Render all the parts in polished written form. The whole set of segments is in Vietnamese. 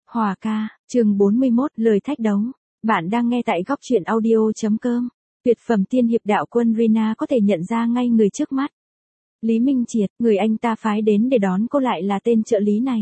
Hòa ca, chương 41, lời thách đấu. Bạn đang nghe tại góc truyện audio.com. Tuyệt phẩm tiên hiệp đạo quân Rina có thể nhận ra ngay người trước mắt. Lý Minh Triệt, người anh ta phái đến để đón cô lại là tên trợ lý này.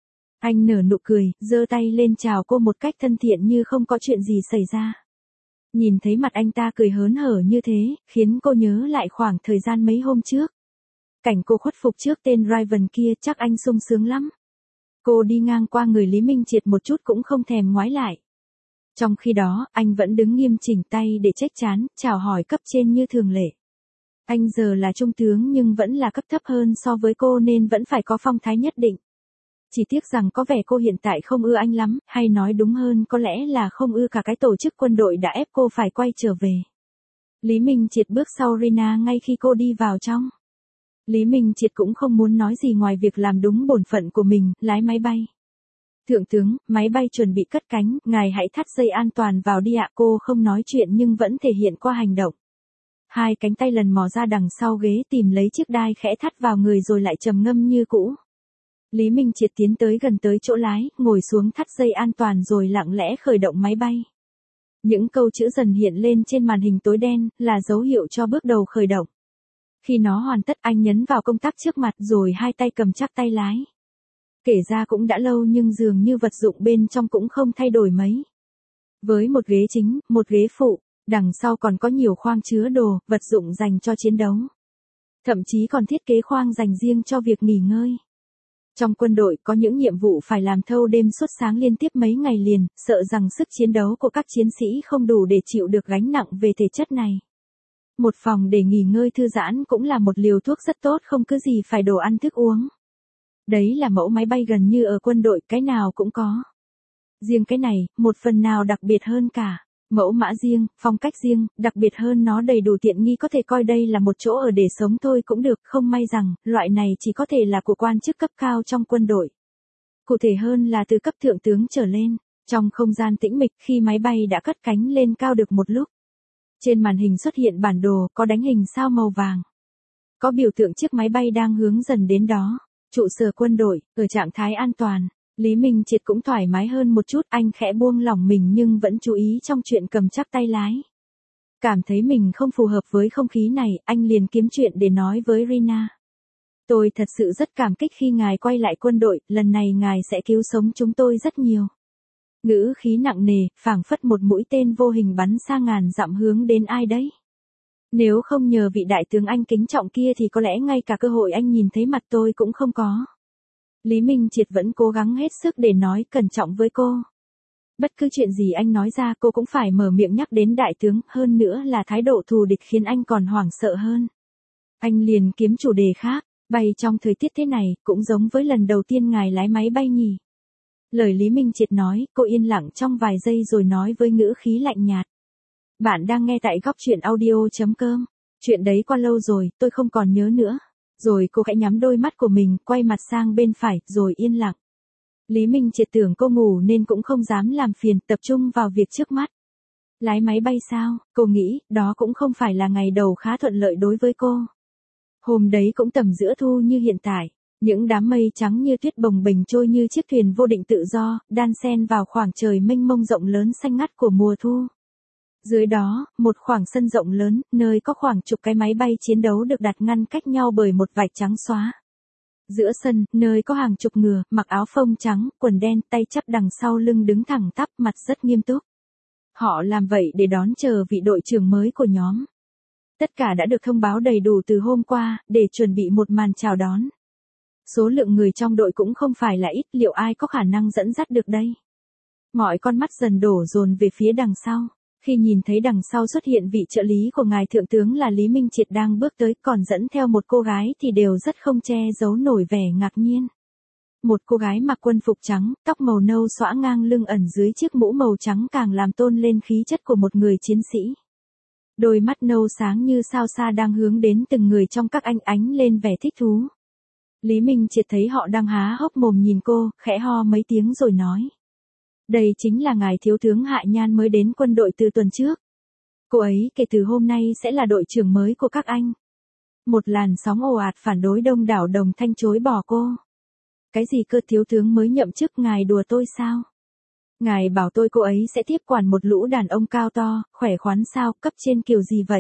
Anh nở nụ cười, giơ tay lên chào cô một cách thân thiện như không có chuyện gì xảy ra. Nhìn thấy mặt anh ta cười hớn hở như thế, khiến cô nhớ lại khoảng thời gian mấy hôm trước. Cảnh cô khuất phục trước tên Raven kia chắc anh sung sướng lắm. Cô đi ngang qua người Lý Minh Triệt một chút cũng không thèm ngoái lại. Trong khi đó, anh vẫn đứng nghiêm chỉnh tay để check chán, chào hỏi cấp trên như thường lệ. Anh giờ là trung tướng nhưng vẫn là cấp thấp hơn so với cô nên vẫn phải có phong thái nhất định. Chỉ tiếc rằng có vẻ cô hiện tại không ưa anh lắm, hay nói đúng hơn có lẽ là không ưa cả cái tổ chức quân đội đã ép cô phải quay trở về. Lý Minh Triệt bước sau Rina ngay khi cô đi vào trong. Lý Minh Triệt cũng không muốn nói gì ngoài việc làm đúng bổn phận của mình, lái máy bay. Thượng tướng, máy bay chuẩn bị cất cánh, ngài hãy thắt dây an toàn vào đi ạ. Cô không nói chuyện nhưng vẫn thể hiện qua hành động. Hai cánh tay lần mò ra đằng sau ghế tìm lấy chiếc đai khẽ thắt vào người rồi lại trầm ngâm như cũ. Lý Minh Triệt tiến tới gần tới chỗ lái, ngồi xuống thắt dây an toàn rồi lặng lẽ khởi động máy bay. Những câu chữ dần hiện lên trên màn hình tối đen, là dấu hiệu cho bước đầu khởi động. Khi nó hoàn tất anh nhấn vào công tắc trước mặt rồi hai tay cầm chắc tay lái. Kể ra cũng đã lâu nhưng dường như vật dụng bên trong cũng không thay đổi mấy. Với một ghế chính, một ghế phụ, đằng sau còn có nhiều khoang chứa đồ, vật dụng dành cho chiến đấu. Thậm chí còn thiết kế khoang dành riêng cho việc nghỉ ngơi. Trong quân đội có những nhiệm vụ phải làm thâu đêm suốt sáng liên tiếp mấy ngày liền, sợ rằng sức chiến đấu của các chiến sĩ không đủ để chịu được gánh nặng về thể chất này. Một phòng để nghỉ ngơi thư giãn cũng là một liều thuốc rất tốt, không cứ gì phải đồ ăn thức uống. Đấy là mẫu máy bay gần như ở quân đội, cái nào cũng có. Riêng cái này, một phần nào đặc biệt hơn cả. Mẫu mã riêng, phong cách riêng, đặc biệt hơn nó đầy đủ tiện nghi, có thể coi đây là một chỗ ở để sống thôi cũng được, không may rằng, loại này chỉ có thể là của quan chức cấp cao trong quân đội. Cụ thể hơn là từ cấp thượng tướng trở lên. Trong không gian tĩnh mịch khi máy bay đã cất cánh lên cao được một lúc. Trên màn hình xuất hiện bản đồ, có đánh hình sao màu vàng. Có biểu tượng chiếc máy bay đang hướng dần đến đó. Trụ sở quân đội, ở trạng thái an toàn. Lý Minh Triệt cũng thoải mái hơn một chút, anh khẽ buông lỏng mình nhưng vẫn chú ý trong chuyện cầm chắc tay lái. Cảm thấy mình không phù hợp với không khí này, anh liền kiếm chuyện để nói với Rina. Tôi thật sự rất cảm kích khi ngài quay lại quân đội, lần này ngài sẽ cứu sống chúng tôi rất nhiều. Ngữ khí nặng nề, phảng phất một mũi tên vô hình bắn xa ngàn dặm hướng đến ai đấy. Nếu không nhờ vị đại tướng anh kính trọng kia thì có lẽ ngay cả cơ hội anh nhìn thấy mặt tôi cũng không có. Lý Minh Triệt vẫn cố gắng hết sức để nói cẩn trọng với cô. Bất cứ chuyện gì anh nói ra cô cũng phải mở miệng nhắc đến đại tướng, hơn nữa là thái độ thù địch khiến anh còn hoảng sợ hơn. Anh liền kiếm chủ đề khác, bay trong thời tiết thế này, cũng giống với lần đầu tiên ngài lái máy bay nhỉ. Lời Lý Minh Triệt nói, cô yên lặng trong vài giây rồi nói với ngữ khí lạnh nhạt. Bạn đang nghe tại góc truyện audio.com. Chuyện đấy qua lâu rồi, tôi không còn nhớ nữa. Rồi cô khẽ nhắm đôi mắt của mình, quay mặt sang bên phải, rồi yên lặng. Lý Minh Triệt tưởng cô ngủ nên cũng không dám làm phiền, tập trung vào việc trước mắt. Lái máy bay sao, cô nghĩ, đó cũng không phải là ngày đầu khá thuận lợi đối với cô. Hôm đấy cũng tầm giữa thu như hiện tại. Những đám mây trắng như tuyết bồng bềnh trôi như chiếc thuyền vô định tự do, đan xen vào khoảng trời mênh mông rộng lớn xanh ngắt của mùa thu. Dưới đó, một khoảng sân rộng lớn, nơi có khoảng chục cái máy bay chiến đấu được đặt ngăn cách nhau bởi một vạch trắng xóa. Giữa sân, nơi có hàng chục ngựa, mặc áo phông trắng, quần đen, tay chắp đằng sau lưng đứng thẳng tắp, mặt rất nghiêm túc. Họ làm vậy để đón chờ vị đội trưởng mới của nhóm. Tất cả đã được thông báo đầy đủ từ hôm qua, để chuẩn bị một màn chào đón. Số lượng người trong đội cũng không phải là ít, liệu ai có khả năng dẫn dắt được đây? Mọi con mắt dần đổ dồn về phía đằng sau. Khi nhìn thấy đằng sau xuất hiện vị trợ lý của ngài thượng tướng là Lý Minh Triệt đang bước tới, còn dẫn theo một cô gái thì đều rất không che giấu nổi vẻ ngạc nhiên. Một cô gái mặc quân phục trắng, tóc màu nâu xõa ngang lưng ẩn dưới chiếc mũ màu trắng càng làm tôn lên khí chất của một người chiến sĩ. Đôi mắt nâu sáng như sao xa đang hướng đến từng người trong các anh, ánh lên vẻ thích thú. Lý Minh Triệt thấy họ đang há hốc mồm nhìn cô, khẽ ho mấy tiếng rồi nói. Đây chính là ngài thiếu tướng Hạ Nhan mới đến quân đội từ tuần trước. Cô ấy kể từ hôm nay sẽ là đội trưởng mới của các anh. Một làn sóng ồ ạt phản đối đông đảo đồng thanh chối bỏ cô. Cái gì cơ, thiếu tướng mới nhậm chức, ngài đùa tôi sao? Ngài bảo tôi cô ấy sẽ tiếp quản một lũ đàn ông cao to, khỏe khoắn sao, cấp trên kiểu gì vậy?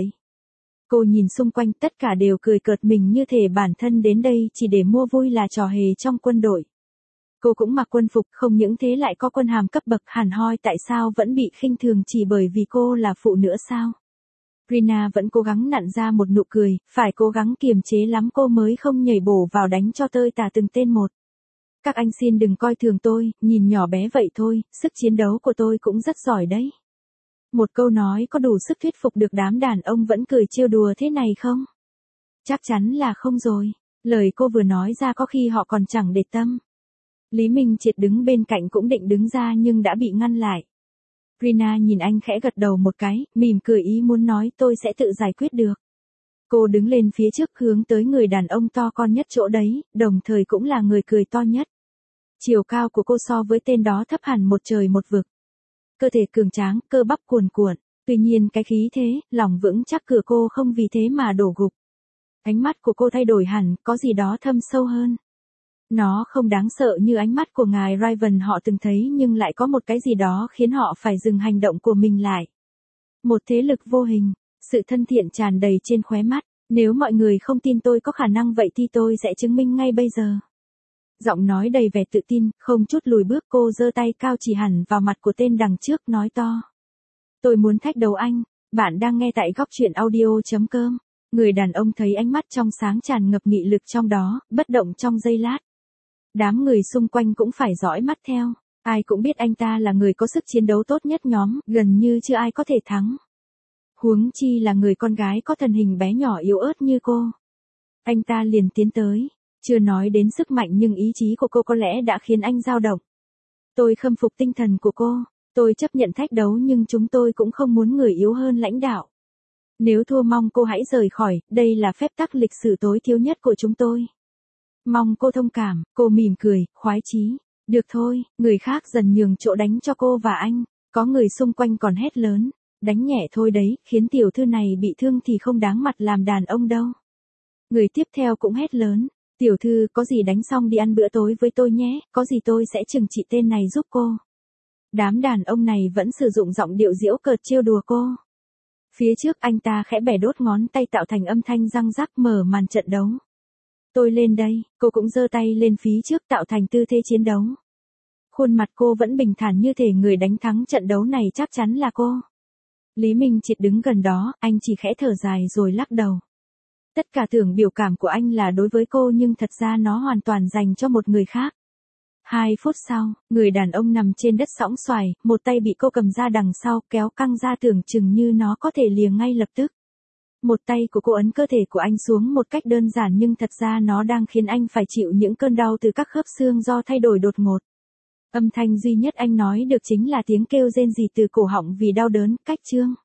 Cô nhìn xung quanh tất cả đều cười cợt mình như thể bản thân đến đây chỉ để mua vui là trò hề trong quân đội. Cô cũng mặc quân phục, không những thế lại có quân hàm cấp bậc, hẳn hoi tại sao vẫn bị khinh thường chỉ bởi vì cô là phụ nữa sao? Rina vẫn cố gắng nặn ra một nụ cười, phải cố gắng kiềm chế lắm cô mới không nhảy bổ vào đánh cho tơi tả từng tên một. Các anh xin đừng coi thường tôi, nhìn nhỏ bé vậy thôi, sức chiến đấu của tôi cũng rất giỏi đấy. Một câu nói có đủ sức thuyết phục được đám đàn ông vẫn cười trêu đùa thế này không? Chắc chắn là không rồi. Lời cô vừa nói ra có khi họ còn chẳng để tâm. Lý Minh Triệt đứng bên cạnh cũng định đứng ra nhưng đã bị ngăn lại. Rina nhìn anh khẽ gật đầu một cái, mỉm cười ý muốn nói tôi sẽ tự giải quyết được. Cô đứng lên phía trước hướng tới người đàn ông to con nhất chỗ đấy, đồng thời cũng là người cười to nhất. Chiều cao của cô so với tên đó thấp hẳn một trời một vực. Cơ thể cường tráng, cơ bắp cuồn cuộn, tuy nhiên cái khí thế, lòng vững chắc cửa cô không vì thế mà đổ gục. Ánh mắt của cô thay đổi hẳn, có gì đó thâm sâu hơn. Nó không đáng sợ như ánh mắt của ngài Raven họ từng thấy nhưng lại có một cái gì đó khiến họ phải dừng hành động của mình lại. Một thế lực vô hình, sự thân thiện tràn đầy trên khóe mắt, nếu mọi người không tin tôi có khả năng vậy thì tôi sẽ chứng minh ngay bây giờ. Giọng nói đầy vẻ tự tin, không chút lùi bước cô giơ tay cao chỉ hẳn vào mặt của tên đằng trước nói to. Tôi muốn thách đấu anh, bạn đang nghe tại góc truyện audio.com. Người đàn ông thấy ánh mắt trong sáng tràn ngập nghị lực trong đó, bất động trong giây lát. Đám người xung quanh cũng phải dõi mắt theo, ai cũng biết anh ta là người có sức chiến đấu tốt nhất nhóm, gần như chưa ai có thể thắng. Huống chi là người con gái có thân hình bé nhỏ yếu ớt như cô. Anh ta liền tiến tới, chưa nói đến sức mạnh nhưng ý chí của cô có lẽ đã khiến anh dao động. Tôi khâm phục tinh thần của cô, tôi chấp nhận thách đấu nhưng chúng tôi cũng không muốn người yếu hơn lãnh đạo. Nếu thua mong cô hãy rời khỏi, đây là phép tắc lịch sử tối thiểu nhất của chúng tôi. Mong cô thông cảm, cô mỉm cười, khoái chí. Được thôi, người khác dần nhường chỗ đánh cho cô và anh, có người xung quanh còn hét lớn, đánh nhẹ thôi đấy, khiến tiểu thư này bị thương thì không đáng mặt làm đàn ông đâu. Người tiếp theo cũng hét lớn, tiểu thư có gì đánh xong đi ăn bữa tối với tôi nhé, có gì tôi sẽ trừng trị tên này giúp cô. Đám đàn ông này vẫn sử dụng giọng điệu giễu cợt trêu đùa cô. Phía trước anh ta khẽ bẻ đốt ngón tay tạo thành âm thanh răng rắc mở màn trận đấu. Tôi lên đây, cô cũng giơ tay lên phía trước tạo thành tư thế chiến đấu. Khuôn mặt cô vẫn bình thản như thể người đánh thắng trận đấu này chắc chắn là cô. Lý Minh Triệt đứng gần đó, anh chỉ khẽ thở dài rồi lắc đầu. Tất cả tưởng biểu cảm của anh là đối với cô nhưng thật ra nó hoàn toàn dành cho một người khác. 2 phút sau, người đàn ông nằm trên đất sõng xoài, một tay bị cô cầm ra đằng sau kéo căng ra tưởng chừng như nó có thể lìa ngay lập tức. Một tay của cô ấn cơ thể của anh xuống một cách đơn giản nhưng thật ra nó đang khiến anh phải chịu những cơn đau từ các khớp xương do thay đổi đột ngột. Âm thanh duy nhất anh nói được chính là tiếng kêu rên rỉ từ cổ họng vì đau đớn, cách chương.